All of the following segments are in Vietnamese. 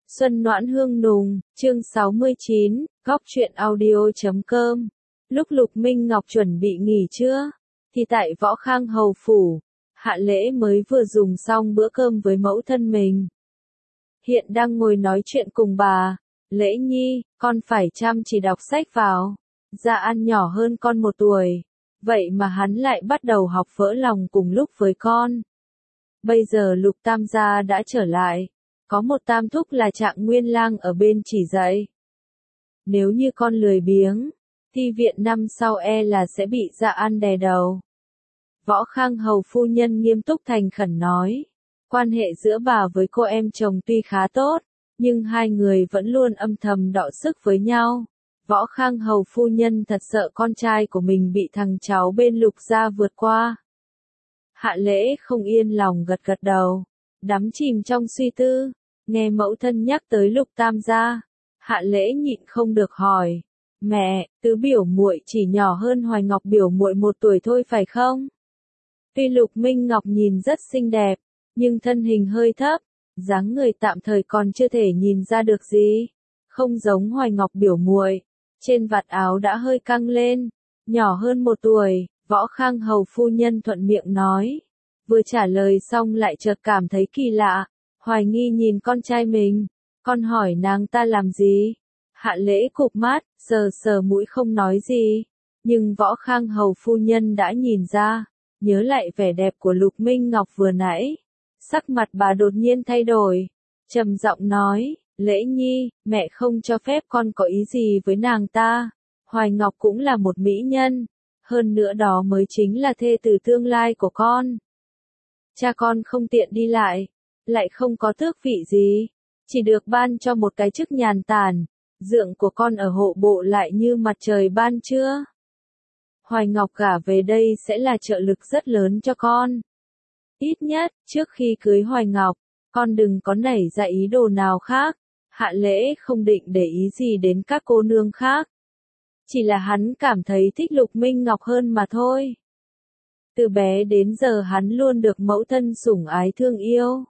Xuân Noãn Hương Nùng, chương 69, góc truyện audio.com. Lúc Lục Minh Ngọc chuẩn bị nghỉ trưa, thì tại Võ Khang Hầu Phủ, Hạ Lễ mới vừa dùng xong bữa cơm với mẫu thân mình. Hiện đang ngồi nói chuyện cùng bà. Lễ nhi, con phải chăm chỉ đọc sách vào. Dạ An nhỏ hơn con 1 tuổi. Vậy mà hắn lại bắt đầu học vỡ lòng cùng lúc với con. Bây giờ Lục Tam gia đã trở lại. Có một tam thúc là Trạng Nguyên Lang ở bên chỉ dạy. Nếu như con lười biếng, thi viện năm sau là sẽ bị Dạ An đè đầu. Võ Khang Hầu phu nhân nghiêm túc thành khẩn nói. Quan hệ giữa bà với cô em chồng tuy khá tốt, nhưng hai người vẫn luôn âm thầm đọ sức với nhau. Võ Khang Hầu phu nhân thật sợ con trai của mình bị thằng cháu bên Lục gia vượt qua. Hạ Lễ không yên lòng gật gật đầu, đắm chìm trong suy tư. Nghe mẫu thân nhắc tới Lục Tam gia, Hạ Lễ nhịn không được hỏi. Mẹ, Tứ biểu muội chỉ nhỏ hơn Hoài Ngọc biểu muội 1 tuổi thôi phải không? Tuy Lục Minh Ngọc nhìn rất xinh đẹp, nhưng thân hình hơi thấp, dáng người tạm thời còn chưa thể nhìn ra được gì. Không giống Hoài Ngọc biểu muội, trên vạt áo đã hơi căng lên. Nhỏ hơn 1 tuổi, Võ Khang Hầu phu nhân thuận miệng nói. Vừa trả lời xong lại chợt cảm thấy kỳ lạ. Hoài nghi nhìn con trai mình, con hỏi nàng ta làm gì? Hạ Lễ cụp mắt, sờ sờ mũi không nói gì, nhưng Võ Khang Hầu phu nhân đã nhìn ra, nhớ lại vẻ đẹp của Lục Minh Ngọc vừa nãy. Sắc mặt bà đột nhiên thay đổi, trầm giọng nói, Lễ nhi, mẹ không cho phép con có ý gì với nàng ta. Hoài Ngọc cũng là một mỹ nhân, hơn nữa đó mới chính là thê tử tương lai của con. Cha con không tiện đi lại không có tước vị gì, chỉ được ban cho một cái chức nhàn tản, dượng của con ở hộ bộ lại như mặt trời ban trưa. Hoài Ngọc gả về đây sẽ là trợ lực rất lớn cho con. Ít nhất, trước khi cưới Hoài Ngọc, con đừng có nảy ra ý đồ nào khác. Hạ Lễ không định để ý gì đến các cô nương khác. Chỉ là hắn cảm thấy thích Lục Minh Ngọc hơn mà thôi. Từ bé đến giờ hắn luôn được mẫu thân sủng ái thương yêu,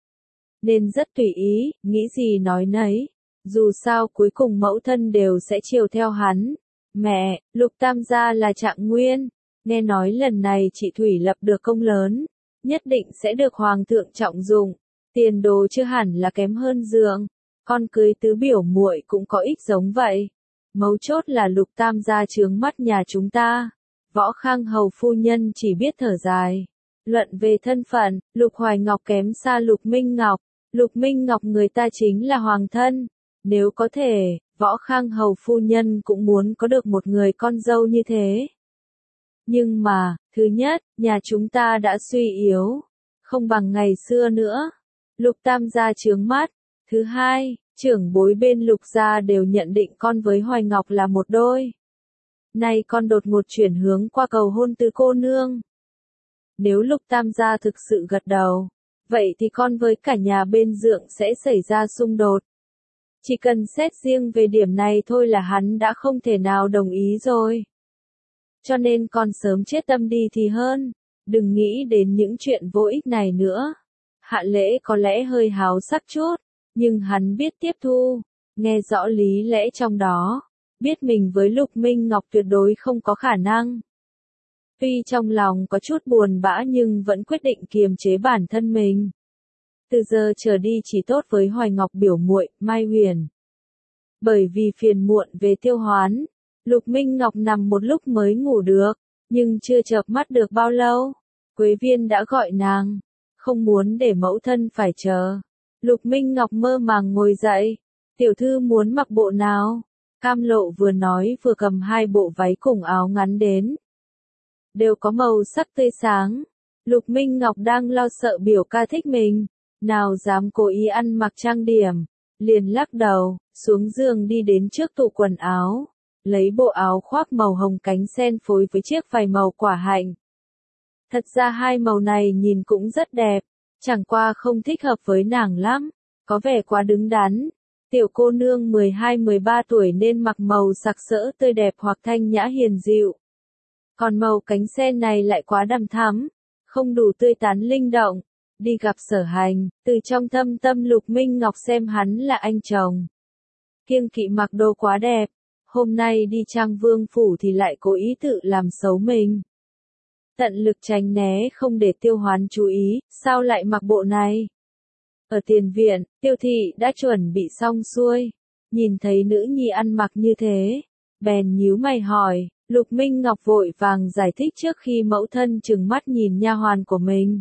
nên rất tùy ý, nghĩ gì nói nấy. Dù sao cuối cùng mẫu thân đều sẽ chiều theo hắn. Mẹ, Lục Tam gia là Trạng Nguyên, nghe nói lần này chị Thủy lập được công lớn, nhất định sẽ được Hoàng thượng trọng dụng, tiền đồ chưa hẳn là kém hơn dượng. Con cưới Tứ biểu muội cũng có ích giống vậy. Mấu chốt là Lục Tam gia chướng mắt nhà chúng ta. Võ Khang Hầu phu nhân chỉ biết thở dài. Luận về thân phận, Lục Hoài Ngọc kém xa Lục Minh Ngọc. Lục Minh Ngọc người ta chính là hoàng thân. Nếu có thể, Võ Khang Hầu phu nhân cũng muốn có được một người con dâu như thế. Nhưng mà, thứ nhất, nhà chúng ta đã suy yếu, không bằng ngày xưa nữa. Lục Tam gia chướng mắt. Thứ hai, trưởng bối bên Lục gia đều nhận định con với Hoài Ngọc là một đôi. Nay con đột ngột chuyển hướng qua cầu hôn Tứ cô nương. Nếu Lục Tam gia thực sự gật đầu, vậy thì con với cả nhà bên dượng sẽ xảy ra xung đột. Chỉ cần xét riêng về điểm này thôi là hắn đã không thể nào đồng ý rồi. Cho nên con sớm chết tâm đi thì hơn, đừng nghĩ đến những chuyện vô ích này nữa. Hạ Lễ có lẽ hơi háo sắc chút, nhưng hắn biết tiếp thu, nghe rõ lý lẽ trong đó, biết mình với Lục Minh Ngọc tuyệt đối không có khả năng. Tuy trong lòng có chút buồn bã nhưng vẫn quyết định kiềm chế bản thân mình. Từ giờ trở đi chỉ tốt với Hoài Ngọc biểu muội, Mai Huyền. Bởi vì phiền muộn về tiêu hoán, Lục Minh Ngọc nằm một lúc mới ngủ được, nhưng chưa chợp mắt được bao lâu, Quế Viên đã gọi nàng, không muốn để mẫu thân phải chờ. Lục Minh Ngọc mơ màng ngồi dậy, tiểu thư muốn mặc bộ nào? Cam Lộ vừa nói vừa cầm 2 bộ váy cùng áo ngắn đến. Đều có màu sắc tươi sáng. Lục Minh Ngọc đang lo sợ biểu ca thích mình, nào dám cố ý ăn mặc trang điểm, liền lắc đầu, xuống giường đi đến trước tủ quần áo, lấy bộ áo khoác màu hồng cánh sen phối với chiếc vải màu quả hạnh. Thật ra 2 màu này nhìn cũng rất đẹp, chẳng qua không thích hợp với nàng lắm, có vẻ quá đứng đắn. Tiểu cô nương 12-13 tuổi nên mặc màu sặc sỡ tươi đẹp hoặc thanh nhã hiền dịu. Còn màu cánh sen này lại quá đằm thắm, không đủ tươi tắn linh động, đi gặp Sở Hành, từ trong thâm tâm Lục Minh Ngọc xem hắn là anh chồng. Kiêng kỵ mặc đồ quá đẹp, hôm nay đi Trang Vương phủ thì lại cố ý tự làm xấu mình. Tận lực tránh né không để Tiêu Hoán chú ý, sao lại mặc bộ này? Ở tiền viện, Tiêu thị đã chuẩn bị xong xuôi, nhìn thấy nữ nhi ăn mặc như thế, bèn nhíu mày hỏi. Lục Minh Ngọc vội vàng giải thích trước khi mẫu thân trừng mắt nhìn nha hoàn của mình.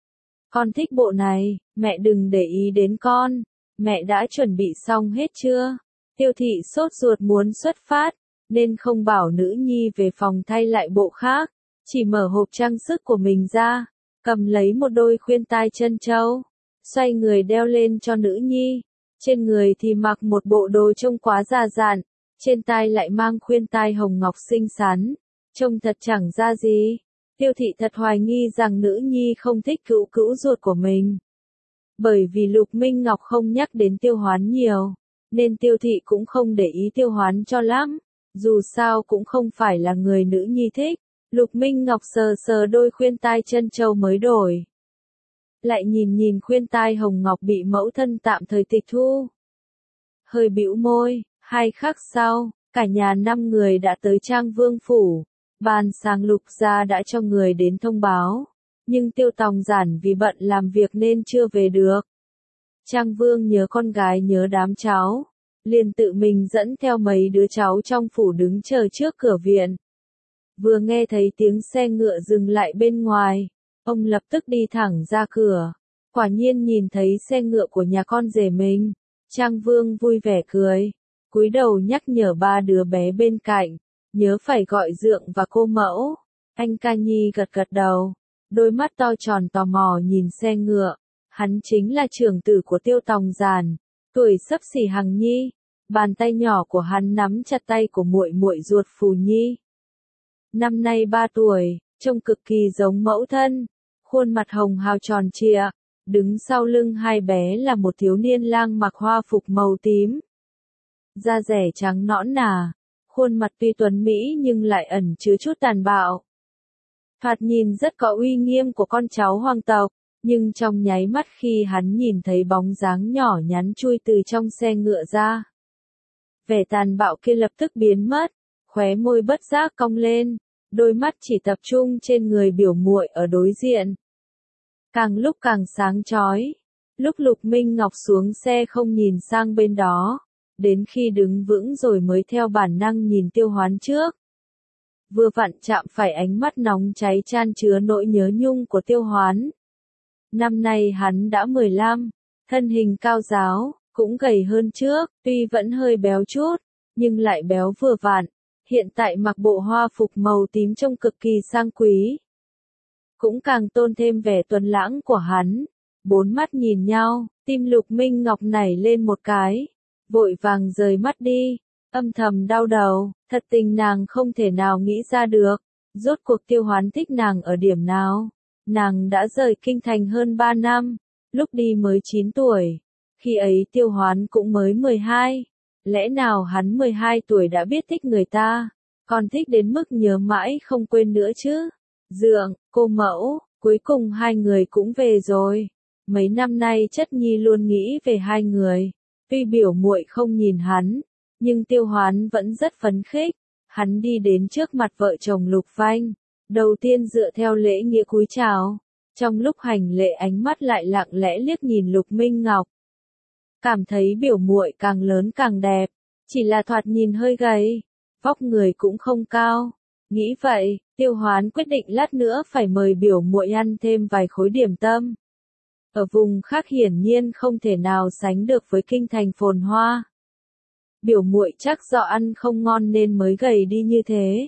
Con thích bộ này, mẹ đừng để ý đến con, mẹ đã chuẩn bị xong hết chưa? Tiêu thị sốt ruột muốn xuất phát, nên không bảo nữ nhi về phòng thay lại bộ khác, chỉ mở hộp trang sức của mình ra, cầm lấy một đôi khuyên tai trân châu, xoay người đeo lên cho nữ nhi, trên người thì mặc một bộ đồ trông quá già dặn. Trên tai lại mang khuyên tai hồng ngọc xinh xắn, trông thật chẳng ra gì. Tiêu thị thật hoài nghi rằng nữ nhi không thích cữu cữu ruột của mình. Bởi vì Lục Minh Ngọc không nhắc đến Tiêu Hoán nhiều, nên Tiêu thị cũng không để ý Tiêu Hoán cho lắm. Dù sao cũng không phải là người nữ nhi thích. Lục Minh Ngọc sờ sờ đôi khuyên tai chân châu mới đổi. Lại nhìn nhìn khuyên tai hồng ngọc bị mẫu thân tạm thời tịch thu. Hơi bĩu môi. 2 khắc sau, cả nhà 5 người đã tới Trang Vương phủ. Ban sáng Lục gia đã cho người đến thông báo, nhưng Tiêu Tòng Giản vì bận làm việc nên chưa về được. Trang Vương nhớ con gái nhớ đám cháu, liền tự mình dẫn theo mấy đứa cháu trong phủ đứng chờ trước cửa viện. Vừa nghe thấy tiếng xe ngựa dừng lại bên ngoài, ông lập tức đi thẳng ra cửa. Quả nhiên nhìn thấy xe ngựa của nhà con rể mình, Trang Vương vui vẻ cười. Cúi đầu nhắc nhở 3 đứa bé bên cạnh, nhớ phải gọi dượng và cô mẫu. Anh Ca Nhi gật gật đầu, đôi mắt to tròn tò mò nhìn xe ngựa. Hắn chính là trưởng tử của Tiêu Tòng Giản, tuổi xấp xỉ Hằng Nhi. Bàn tay nhỏ của hắn nắm chặt tay của muội muội ruột Phù Nhi. Năm nay 3 tuổi, trông cực kỳ giống mẫu thân, khuôn mặt hồng hào tròn trịa, đứng sau lưng hai bé là một thiếu niên lang mặc hoa phục màu tím. Da rẻ trắng nõn nà, khuôn mặt tuy tuấn mỹ nhưng lại ẩn chứa chút tàn bạo. Thoạt nhìn rất có uy nghiêm của con cháu hoàng tộc, nhưng trong nháy mắt khi hắn nhìn thấy bóng dáng nhỏ nhắn chui từ trong xe ngựa ra, vẻ tàn bạo kia lập tức biến mất, khóe môi bất giác cong lên, đôi mắt chỉ tập trung trên người biểu muội ở đối diện. Càng lúc càng sáng chói, lúc Lục Minh Ngọc xuống xe không nhìn sang bên đó, đến khi đứng vững rồi mới theo bản năng nhìn Tiêu Hoán trước. Vừa vặn chạm phải ánh mắt nóng cháy chan chứa nỗi nhớ nhung của Tiêu Hoán. Năm nay hắn đã 15, thân hình cao ráo, cũng gầy hơn trước, tuy vẫn hơi béo chút, nhưng lại béo vừa vặn. Hiện tại mặc bộ hoa phục màu tím trông cực kỳ sang quý. Cũng càng tôn thêm vẻ tuấn lãng của hắn. 4 mắt nhìn nhau, tim Lục Minh Ngọc nảy lên một cái. Vội vàng rời mắt đi, âm thầm đau đầu, thật tình nàng không thể nào nghĩ ra được. Rốt cuộc Tiêu Hoán thích nàng ở điểm nào? Nàng đã rời kinh thành hơn 3 năm, lúc đi mới 9 tuổi. Khi ấy Tiêu Hoán cũng mới 12. Lẽ nào hắn 12 tuổi đã biết thích người ta, còn thích đến mức nhớ mãi không quên nữa chứ? Dượng, cô mẫu, cuối cùng hai người cũng về rồi. Mấy năm nay Chất Nhi luôn nghĩ về hai người. Tuy biểu muội không nhìn hắn, nhưng Tiêu Hoán vẫn rất phấn khích. Hắn đi đến trước mặt vợ chồng Lục Vanh, đầu tiên dựa theo lễ nghĩa cúi chào. Trong lúc hành lễ ánh mắt lại lặng lẽ liếc nhìn Lục Minh Ngọc. Cảm thấy biểu muội càng lớn càng đẹp, chỉ là thoạt nhìn hơi gầy, vóc người cũng không cao. Nghĩ vậy, Tiêu Hoán quyết định lát nữa phải mời biểu muội ăn thêm vài khối điểm tâm. Ở vùng khác hiển nhiên không thể nào sánh được với kinh thành phồn hoa. Biểu muội chắc do ăn không ngon nên mới gầy đi như thế.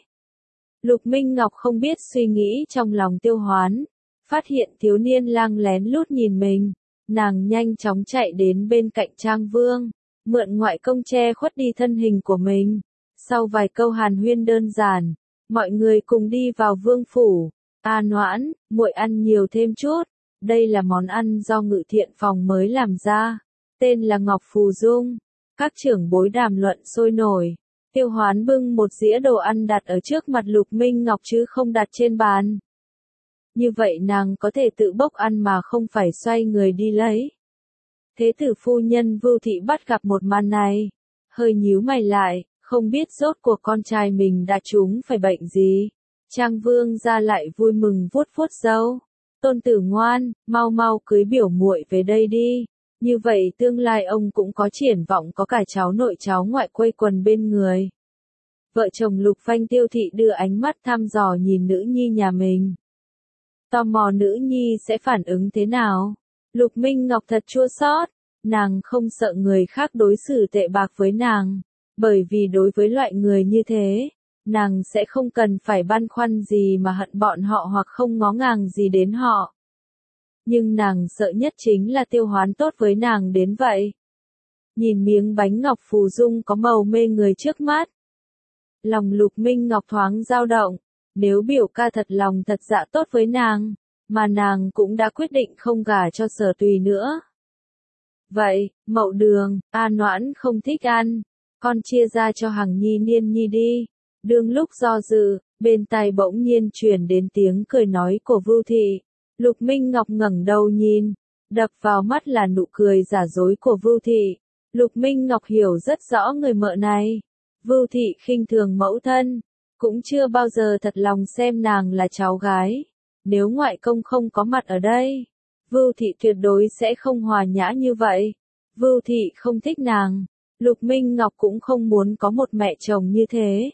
Lục Minh Ngọc không biết suy nghĩ trong lòng Tiêu Hoán, phát hiện thiếu niên lang lén lút nhìn mình. Nàng nhanh chóng chạy đến bên cạnh Trang Vương, mượn ngoại công che khuất đi thân hình của mình. Sau vài câu hàn huyên đơn giản, mọi người cùng đi vào vương phủ. A Noãn, muội ăn nhiều thêm chút. Đây là món ăn do Ngự Thiện phòng mới làm ra, tên là Ngọc Phù Dung. Các trưởng bối đàm luận sôi nổi. Tiêu Hoán bưng một dĩa đồ ăn đặt ở trước mặt Lục Minh Ngọc chứ không đặt trên bàn. như vậy nàng có thể tự bốc ăn mà không phải xoay người đi lấy. Thế tử phu nhân Vưu Thị bắt gặp một màn này, hơi nhíu mày lại, không biết rốt cuộc con trai mình đã trúng phải bệnh gì. Trang Vương gia lại vui mừng vuốt vuốt râu. Tôn tử ngoan, mau mau cưới biểu muội về đây đi. Như vậy tương lai ông cũng có triển vọng có cả cháu nội cháu ngoại quây quần bên người. Vợ chồng Lục Phanh Tiêu Thị đưa ánh mắt thăm dò nhìn nữ nhi nhà mình. Tò mò nữ nhi sẽ phản ứng thế nào? Lục Minh Ngọc thật chua xót, nàng không sợ người khác đối xử tệ bạc với nàng, bởi vì đối với loại người như thế, nàng sẽ không cần phải băn khoăn gì mà hận bọn họ hoặc không ngó ngàng gì đến họ. Nhưng nàng sợ nhất chính là Tiêu Hoán tốt với nàng đến vậy. Nhìn miếng bánh ngọc phù dung có màu mê người trước mắt. Lòng Lục Minh Ngọc thoáng dao động, nếu biểu ca thật lòng thật dạ tốt với nàng, mà nàng cũng đã quyết định không gả cho Sở Tùy nữa. Vậy, Mậu Đường, A Noãn không thích ăn, con chia ra cho Hằng Nhi Niên Nhi đi. Đương lúc do dự, bên tai bỗng nhiên truyền đến tiếng cười nói của Vưu Thị. Lục Minh Ngọc ngẩng đầu nhìn, đập vào mắt là nụ cười giả dối của Vưu Thị. Lục Minh Ngọc hiểu rất rõ người mợ này. Vưu Thị khinh thường mẫu thân, cũng chưa bao giờ thật lòng xem nàng là cháu gái. Nếu ngoại công không có mặt ở đây, Vưu Thị tuyệt đối sẽ không hòa nhã như vậy. Vưu Thị không thích nàng, Lục Minh Ngọc cũng không muốn có một mẹ chồng như thế.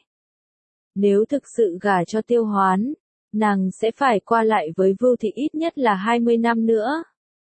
Nếu thực sự gả cho Tiêu Hoán, nàng sẽ phải qua lại với Vưu Thị ít nhất là 20 năm nữa.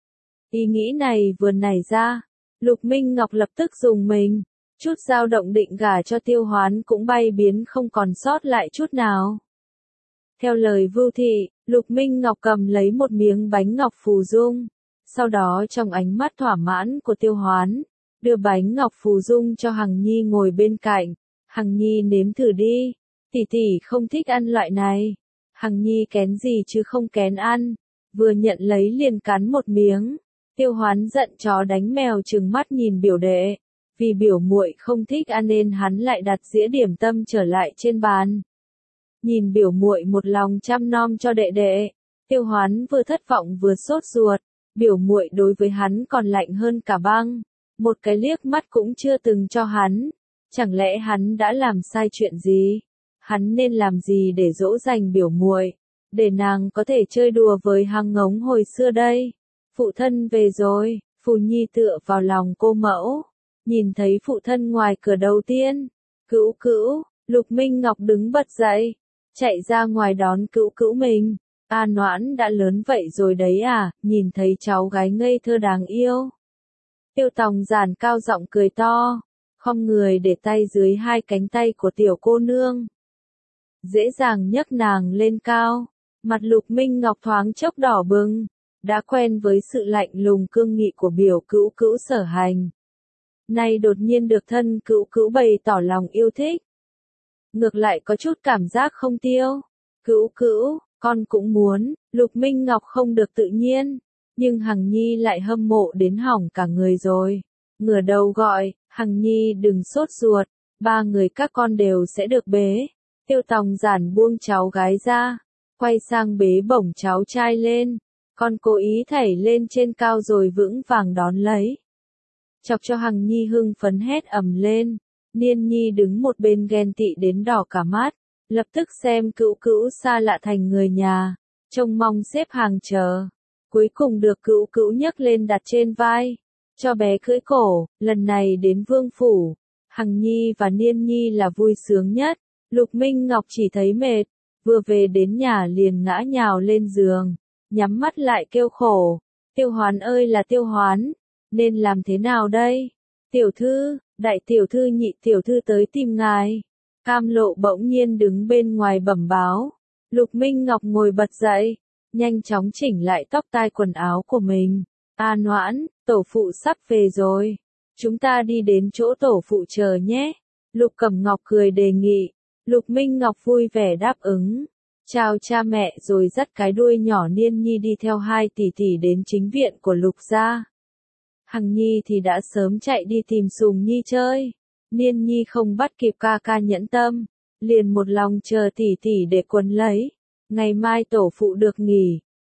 Ý nghĩ này vừa nảy ra, Lục Minh Ngọc lập tức dùng mình, chút dao động định gả cho Tiêu Hoán cũng bay biến không còn sót lại chút nào. Theo lời Vưu Thị, Lục Minh Ngọc cầm lấy một miếng bánh ngọc phù dung, sau đó trong ánh mắt thỏa mãn của Tiêu Hoán, đưa bánh ngọc phù dung cho Hằng Nhi ngồi bên cạnh. Hằng Nhi nếm thử đi, tỷ tỷ không thích ăn loại này. Hằng Nhi kén gì chứ không kén ăn, vừa nhận lấy liền cắn một miếng. Tiêu Hoán giận chó đánh mèo trừng mắt nhìn biểu đệ, vì biểu muội không thích ăn nên hắn lại đặt dĩa điểm tâm trở lại trên bàn. Nhìn biểu muội một lòng chăm nom cho đệ đệ, Tiêu Hoán vừa thất vọng vừa sốt ruột, biểu muội đối với hắn còn lạnh hơn cả băng, một cái liếc mắt cũng chưa từng cho hắn, chẳng lẽ hắn đã làm sai chuyện gì? Hắn nên làm gì để dỗ dành biểu muội, để nàng có thể chơi đùa với Hằng Ngống hồi xưa đây? Phụ thân về rồi, Phù Nhi tựa vào lòng cô mẫu, nhìn thấy phụ thân ngoài cửa đầu tiên. Cữu cữu, Lục Minh Ngọc đứng bật dậy, chạy ra ngoài đón cữu cữu mình. A Noãn đã lớn vậy rồi đấy à, nhìn thấy cháu gái ngây thơ đáng yêu. Tiêu Tòng giản cao giọng cười to, khom người để tay dưới hai cánh tay của tiểu cô nương. Dễ dàng nhấc nàng lên cao, mặt Lục Minh Ngọc thoáng chốc đỏ bừng, đã quen với sự lạnh lùng cương nghị của biểu cữu cữu Sở Hành. Nay đột nhiên được thân cữu cữu bày tỏ lòng yêu thích. Ngược lại có chút cảm giác không tiêu. Cữu cữu, con cũng muốn, Lục Minh Ngọc không được tự nhiên, nhưng Hằng Nhi lại hâm mộ đến hỏng cả người rồi. Ngửa đầu gọi, Hằng Nhi đừng sốt ruột, ba người các con đều sẽ được bế. Tiêu Tòng giản buông cháu gái ra, quay sang bế bổng cháu trai lên, con cố ý thảy lên trên cao rồi vững vàng đón lấy. Chọc cho Hằng Nhi hưng phấn hét ầm lên, Niên Nhi đứng một bên ghen tị đến đỏ cả mắt, lập tức xem cữu cữu xa lạ thành người nhà, trông mong xếp hàng chờ. Cuối cùng được cữu cữu nhấc lên đặt trên vai, cho bé cưỡi cổ, lần này đến vương phủ, Hằng Nhi và Niên Nhi là vui sướng nhất. Lục Minh Ngọc chỉ thấy mệt, vừa về đến nhà liền ngã nhào lên giường, nhắm mắt lại kêu khổ. Tiêu Hoán ơi là Tiêu Hoán, nên làm thế nào đây? Tiểu thư, đại tiểu thư nhị tiểu thư tới tìm ngài. Cam Lộ bỗng nhiên đứng bên ngoài bẩm báo. Lục Minh Ngọc ngồi bật dậy, nhanh chóng chỉnh lại tóc tai quần áo của mình. A Noãn, tổ phụ sắp về rồi. Chúng ta đi đến chỗ tổ phụ chờ nhé. Lục Cẩm Ngọc cười đề nghị. Lục Minh Ngọc vui vẻ đáp ứng. Chào cha mẹ rồi dắt cái đuôi nhỏ Niên Nhi đi theo hai tỷ tỷ đến chính viện của Lục gia. Hằng Nhi thì đã sớm chạy đi tìm Sùng Nhi chơi. Niên Nhi không bắt kịp ca ca nhẫn tâm, liền một lòng chờ tỷ tỷ để quấn lấy. Ngày mai tổ phụ được nghỉ,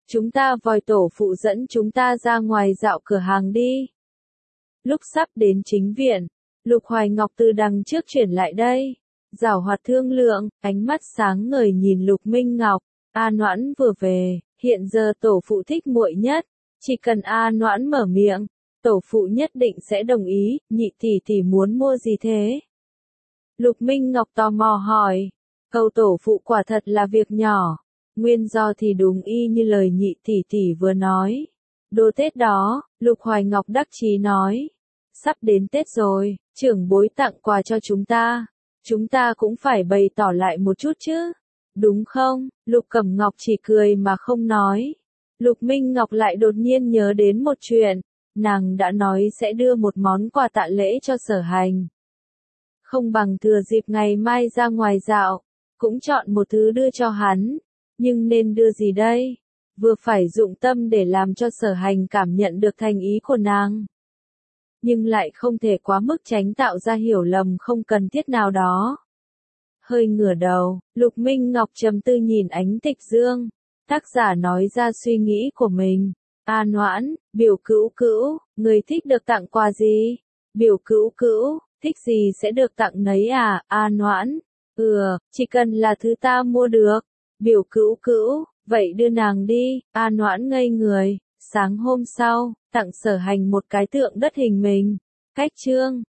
Chúng ta vòi tổ phụ dẫn chúng ta ra ngoài dạo cửa hàng đi. Lúc sắp đến chính viện, Lục Hoài Ngọc từ đằng trước chuyển lại đây. Giảo hoạt thương lượng, ánh mắt sáng ngời nhìn Lục Minh Ngọc. A Noãn vừa về, hiện giờ tổ phụ thích muội nhất. Chỉ cần A Noãn mở miệng, tổ phụ nhất định sẽ đồng ý. Nhị tỷ tỷ muốn mua gì thế? Lục Minh Ngọc tò mò hỏi. Câu tổ phụ quả thật là việc nhỏ. Nguyên do thì đúng y như lời nhị tỷ tỷ vừa nói. Đồ Tết đó, Lục Hoài Ngọc đắc chí nói. Sắp đến Tết rồi, trưởng bối tặng quà cho chúng ta. Chúng ta cũng phải bày tỏ lại một chút chứ. Đúng không? Lục Cẩm Ngọc chỉ cười mà không nói. Lục Minh Ngọc lại đột nhiên nhớ đến một chuyện. Nàng đã nói sẽ đưa một món quà tạ lễ cho Sở Hành. Không bằng thừa dịp ngày mai ra ngoài dạo, cũng chọn một thứ đưa cho hắn. Nhưng nên đưa gì đây? Vừa phải dụng tâm để làm cho Sở Hành cảm nhận được thành ý của nàng. Nhưng lại không thể quá mức tránh tạo ra hiểu lầm không cần thiết nào đó. Hơi ngửa đầu, Lục Minh Ngọc trầm tư nhìn Ánh Tịch Dương. Tác giả nói ra suy nghĩ của mình. A Noãn, biểu cữu cữu, người thích được tặng quà gì? Biểu cữu cữu, thích gì sẽ được tặng nấy à? A Noãn, chỉ cần là thứ ta mua được. Biểu cữu cữu, vậy đưa nàng đi. A Noãn ngây người. Sáng hôm sau, tặng Sở Hành một cái tượng đất hình mình. Cách chương